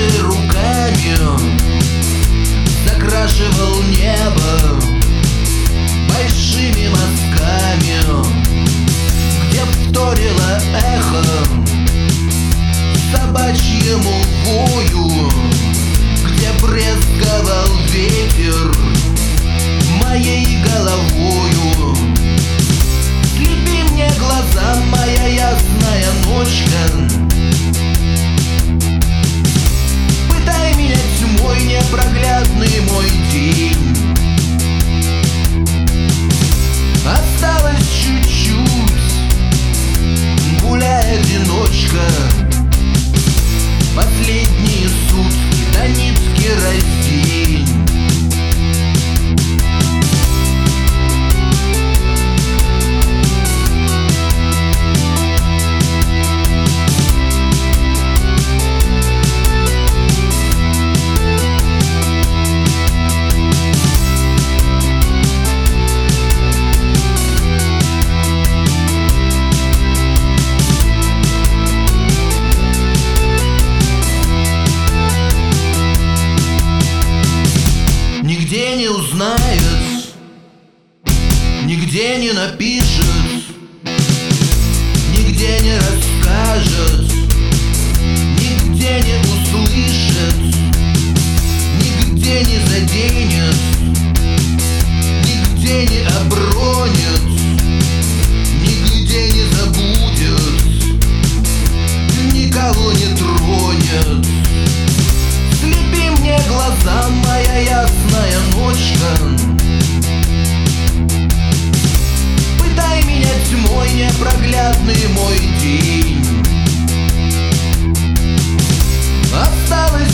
же руками закрашивал небо большими мазками, где вторило эхо собачьему вою, где брезговал ветер моей головою. Слепи мне глаза, моя ясная ночка, пытай меня тьмой, непроглядный мой день. Осталось чуть-чуть, гуляй, одиночка, последние сутки до нитки раздень. Нигде не узнает, нигде не напишет, нигде не расскажет, нигде не услышит, нигде не заденет, нигде не обронит, нигде не забудет, никого не тронет. Слепи мне глаза, моя ясная ночка, пытай меня тьмой, непроглядный мой день. Осталось